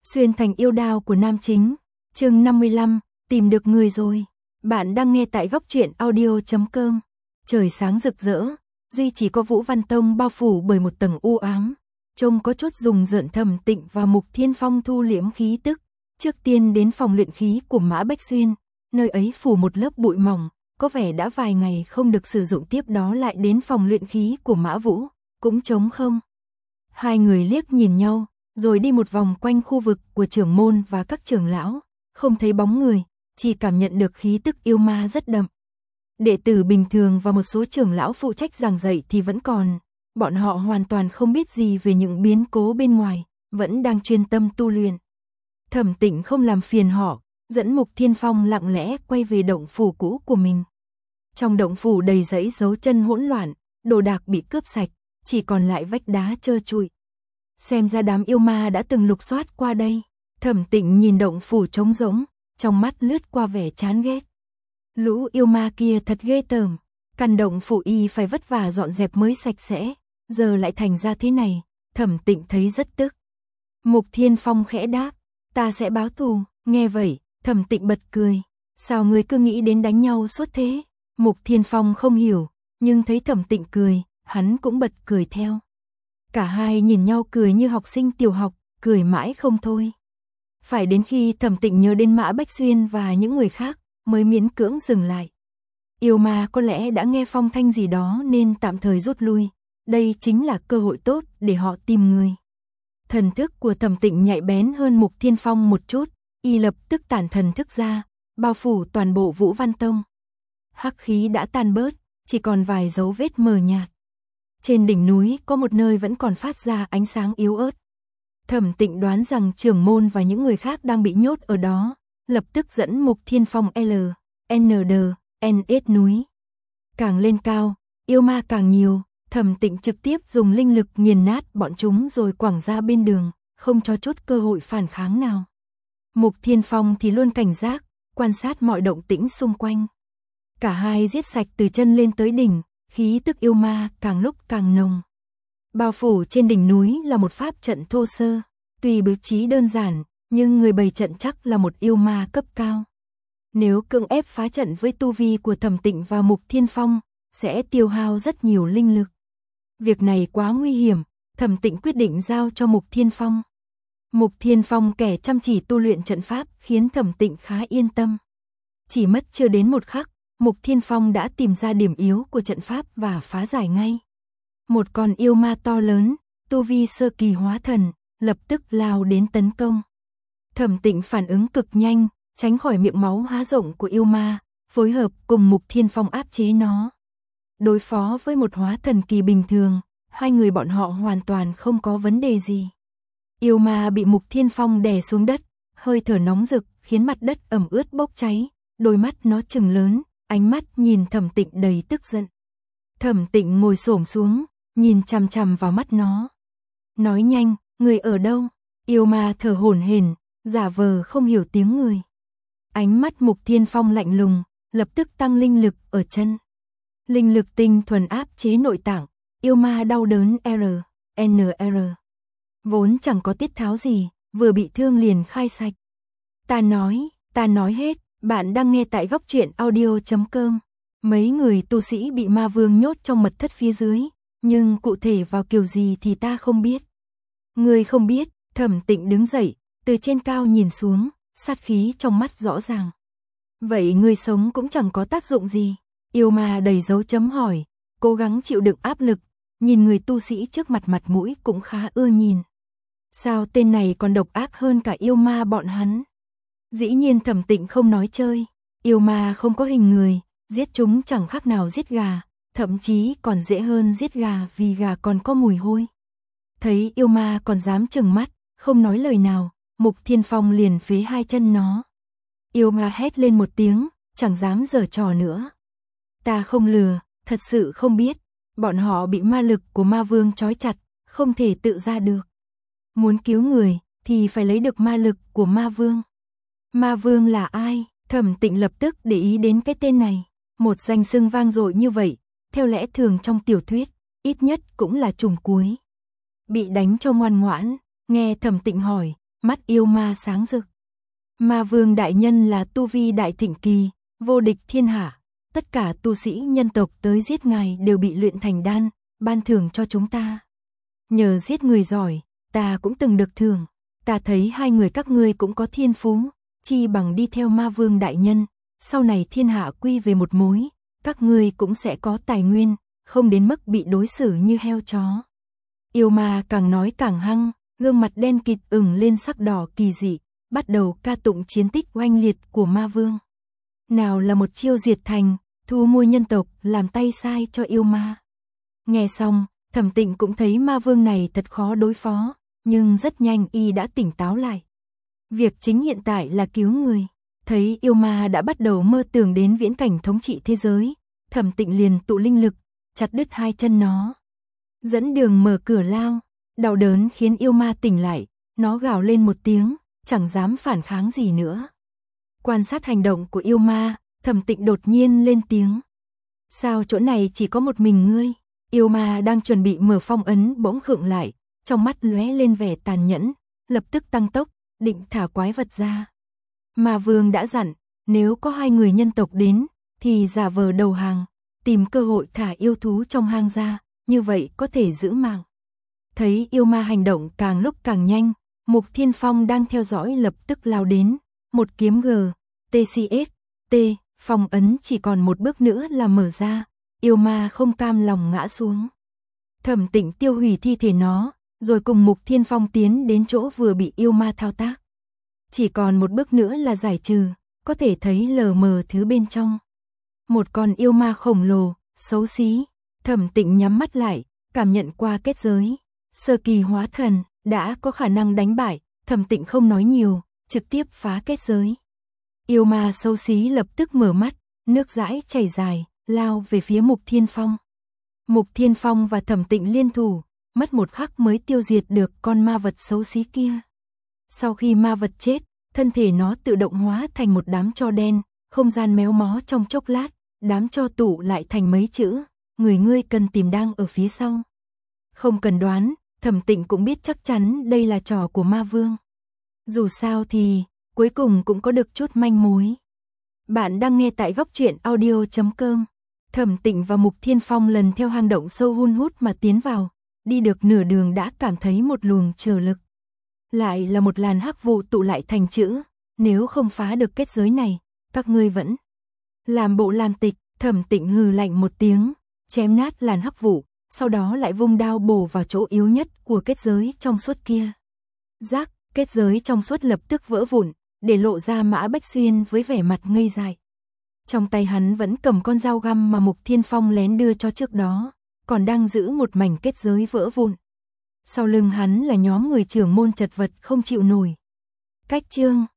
Xuyên thành yêu đao của nam chính, chương 55, tìm được người rồi. Bạn đang nghe tại góc truyện audio.com. Trời sáng rực rỡ, duy chỉ có Vũ Văn Tông bao phủ bởi một tầng u ám. Trông có chút rùng rợn. Thẩm Tịnh và Mục Thiên Phong thu liễm khí tức, trước tiên đến phòng luyện khí của Mã Bách Xuyên, nơi ấy phủ một lớp bụi mỏng, có vẻ đã vài ngày không được sử dụng. Tiếp đó lại đến phòng luyện khí của Mã Vũ, cũng trống không. Hai người liếc nhìn nhau, rồi đi một vòng quanh khu vực của trưởng môn và các trưởng lão, không thấy bóng người, chỉ cảm nhận được khí tức yêu ma rất đậm. Đệ tử bình thường và một số trưởng lão phụ trách giảng dạy thì vẫn còn, bọn họ hoàn toàn không biết gì về những biến cố bên ngoài, vẫn đang chuyên tâm tu luyện. Thẩm Tịnh không làm phiền họ, dẫn Mục Thiên Phong lặng lẽ quay về động phủ cũ của mình. Trong động phủ đầy dãy dấu chân hỗn loạn, đồ đạc bị cướp sạch, chỉ còn lại vách đá trơ trụi. Xem ra đám yêu ma đã từng lục soát qua đây. Thẩm Tịnh nhìn động phủ trống rỗng, trong mắt lướt qua vẻ chán ghét. Lũ yêu ma kia thật ghê tởm, căn động phủ y phải vất vả dọn dẹp mới sạch sẽ, giờ lại thành ra thế này. Thẩm Tịnh thấy rất tức. Mục Thiên Phong khẽ đáp, ta sẽ báo thù. Nghe vậy, Thẩm Tịnh bật cười, sao người cứ nghĩ đến đánh nhau suốt thế? Mục Thiên Phong không hiểu, nhưng thấy Thẩm Tịnh cười, hắn cũng bật cười theo. Cả hai nhìn nhau cười như học sinh tiểu học, cười mãi không thôi. Phải đến khi Thẩm Tịnh nhớ đến Mã Bách Xuyên và những người khác, mới miễn cưỡng dừng lại. Yêu ma có lẽ đã nghe phong thanh gì đó nên tạm thời rút lui. Đây chính là cơ hội tốt để họ tìm người. Thần thức của Thẩm Tịnh nhạy bén hơn Mục Thiên Phong một chút, y lập tức tản thần thức ra, bao phủ toàn bộ Vũ Văn Tông. Hắc khí đã tan bớt, chỉ còn vài dấu vết mờ nhạt. Trên đỉnh núi có một nơi vẫn còn phát ra ánh sáng yếu ớt. Thẩm Tịnh đoán rằng trưởng môn và những người khác đang bị nhốt ở đó, lập tức dẫn Mục Thiên Phong NS núi. Càng lên cao, yêu ma càng nhiều, Thẩm Tịnh trực tiếp dùng linh lực nghiền nát bọn chúng rồi quẳng ra bên đường, không cho chút cơ hội phản kháng nào. Mục Thiên Phong thì luôn cảnh giác, quan sát mọi động tĩnh xung quanh. Cả hai giết sạch từ chân lên tới đỉnh, khí tức yêu ma càng lúc càng nồng. Bao phủ trên đỉnh núi là một pháp trận thô sơ, tuy bố trí đơn giản, nhưng người bày trận chắc là một yêu ma cấp cao. Nếu cưỡng ép phá trận với tu vi của Thẩm Tịnh và Mục Thiên Phong, sẽ tiêu hao rất nhiều linh lực. Việc này quá nguy hiểm, Thẩm Tịnh quyết định giao cho Mục Thiên Phong. Mục Thiên Phong kẻ chăm chỉ tu luyện trận pháp khiến Thẩm Tịnh khá yên tâm. Chỉ mất chưa đến một khắc, Mục Thiên Phong đã tìm ra điểm yếu của trận pháp và phá giải ngay. Một con yêu ma to lớn, tu vi sơ kỳ hóa thần, lập tức lao đến tấn công. Thẩm Tịnh phản ứng cực nhanh, tránh khỏi miệng máu há rộng của yêu ma, phối hợp cùng Mục Thiên Phong áp chế nó. Đối phó với một hóa thần kỳ bình thường, hai người bọn họ hoàn toàn không có vấn đề gì. Yêu ma bị Mục Thiên Phong đè xuống đất, hơi thở nóng rực khiến mặt đất ẩm ướt bốc cháy, đôi mắt nó trừng lớn, ánh mắt nhìn Thẩm Tịnh đầy tức giận. Thẩm Tịnh ngồi xổm xuống, nhìn chằm chằm vào mắt nó. Nói nhanh, người ở đâu? Yêu ma thở hổn hển, giả vờ không hiểu tiếng người. Ánh mắt Mục Thiên Phong lạnh lùng, lập tức tăng linh lực ở chân. Linh lực tinh thuần áp chế nội tạng, yêu ma đau đớn NR. Vốn chẳng có tiết tháo gì, vừa bị thương liền khai sạch. Ta nói hết, bạn đang nghe tại góc truyện audio.com. Mấy người tu sĩ bị ma vương nhốt trong mật thất phía dưới, nhưng cụ thể vào kiểu gì thì ta không biết. Người không biết? Thẩm Tịnh đứng dậy, từ trên cao nhìn xuống, sát khí trong mắt rõ ràng. Vậy người sống cũng chẳng có tác dụng gì. Yêu ma đầy dấu chấm hỏi, cố gắng chịu đựng áp lực, nhìn người tu sĩ trước mặt mặt mũi cũng khá ưa nhìn. Sao tên này còn độc ác hơn cả yêu ma bọn hắn? Dĩ nhiên Thẩm Tịnh không nói chơi, yêu ma không có hình người, giết chúng chẳng khác nào giết gà, thậm chí còn dễ hơn giết gà vì gà còn có mùi hôi. Thấy yêu ma còn dám trừng mắt, không nói lời nào, Mục Thiên Phong liền phế hai chân nó. Yêu ma hét lên một tiếng, chẳng dám giở trò nữa. Ta không lừa, thật sự không biết, bọn họ bị ma lực của ma vương trói chặt, không thể tự ra được. Muốn cứu người, thì phải lấy được ma lực của ma vương. Ma vương là ai? Thẩm Tịnh lập tức để ý đến cái tên này. Một danh xưng vang dội như vậy, theo lẽ thường trong tiểu thuyết, ít nhất cũng là trùng cuối. Bị đánh cho ngoan ngoãn, nghe Thẩm Tịnh hỏi, mắt yêu ma sáng rực. Ma vương đại nhân là tu vi đại thịnh kỳ, vô địch thiên hạ, tất cả tu sĩ nhân tộc tới giết ngài đều bị luyện thành đan, ban thưởng cho chúng ta. Nhờ giết người giỏi, ta cũng từng được thưởng, ta thấy hai người các ngươi cũng có thiên phú, chi bằng đi theo ma vương đại nhân, sau này thiên hạ quy về một mối, các ngươi cũng sẽ có tài nguyên, không đến mức bị đối xử như heo chó. Yêu ma càng nói càng hăng, gương mặt đen kịt ửng lên sắc đỏ kỳ dị, bắt đầu ca tụng chiến tích oanh liệt của ma vương. Nào là một chiêu diệt thành, thu mua nhân tộc, làm tay sai cho yêu ma. Nghe xong, Thẩm Tịnh cũng thấy ma vương này thật khó đối phó, nhưng rất nhanh y đã tỉnh táo lại. Việc chính hiện tại là cứu người. Thấy yêu ma đã bắt đầu mơ tưởng đến viễn cảnh thống trị thế giới, Thẩm Tịnh liền tụ linh lực, chặt đứt hai chân nó. Dẫn đường mở cửa lao, đau đớn khiến yêu ma tỉnh lại, nó gào lên một tiếng, chẳng dám phản kháng gì nữa. Quan sát hành động của yêu ma, Thẩm Tịnh đột nhiên lên tiếng. Sao chỗ này chỉ có một mình ngươi? Yêu ma đang chuẩn bị mở phong ấn bỗng khựng lại, trong mắt lóe lên vẻ tàn nhẫn, lập tức tăng tốc, định thả quái vật ra. Ma vương đã dặn, nếu có hai người nhân tộc đến, thì giả vờ đầu hàng, tìm cơ hội thả yêu thú trong hang ra, như vậy có thể giữ mạng. Thấy yêu ma hành động càng lúc càng nhanh, Mục Thiên Phong đang theo dõi lập tức lao đến, một kiếm TCS, phong ấn chỉ còn một bước nữa là mở ra, yêu ma không cam lòng ngã xuống. Thẩm Tịnh tiêu hủy thi thể nó, rồi cùng Mục Thiên Phong tiến đến chỗ vừa bị yêu ma thao tác. Chỉ còn một bước nữa là giải trừ, có thể thấy lờ mờ thứ bên trong. Một con yêu ma khổng lồ, xấu xí. Thẩm Tịnh nhắm mắt lại, cảm nhận qua kết giới. Sơ kỳ hóa thần, đã có khả năng đánh bại, Thẩm Tịnh không nói nhiều, trực tiếp phá kết giới. Yêu ma xấu xí lập tức mở mắt, nước dãi chảy dài, lao về phía Mục Thiên Phong. Mục Thiên Phong và Thẩm Tịnh liên thủ, mất một khắc mới tiêu diệt được con ma vật xấu xí kia. Sau khi ma vật chết, thân thể nó tự động hóa thành một đám tro đen, không gian méo mó trong chốc lát, đám tro tụ lại thành mấy chữ, người ngươi cần tìm đang ở phía sau. Không cần đoán, Thẩm Tịnh cũng biết chắc chắn đây là trò của ma vương. Dù sao thì, cuối cùng cũng có được chút manh mối. Bạn đang nghe tại Góc Truyện Audio.com. Thẩm Tịnh và Mục Thiên Phong lần theo hang động sâu hun hút mà tiến vào, đi được nửa đường đã cảm thấy một luồng trở lực. Lại là một làn hắc vụ tụ lại thành chữ, nếu không phá được kết giới này, các ngươi vẫn làm bộ làm tịch. Thẩm Tịnh hừ lạnh một tiếng, chém nát làn hắc vụ, sau đó lại vung đao bổ vào chỗ yếu nhất của kết giới trong suốt kia. Rác, kết giới trong suốt lập tức vỡ vụn, để lộ ra Mã Bách Xuyên với vẻ mặt ngây dại. Trong tay hắn vẫn cầm con dao găm mà Mục Thiên Phong lén đưa cho trước đó, còn đang giữ một mảnh kết giới vỡ vụn. Sau lưng hắn là nhóm người trưởng môn chật vật không chịu nổi. Cách chương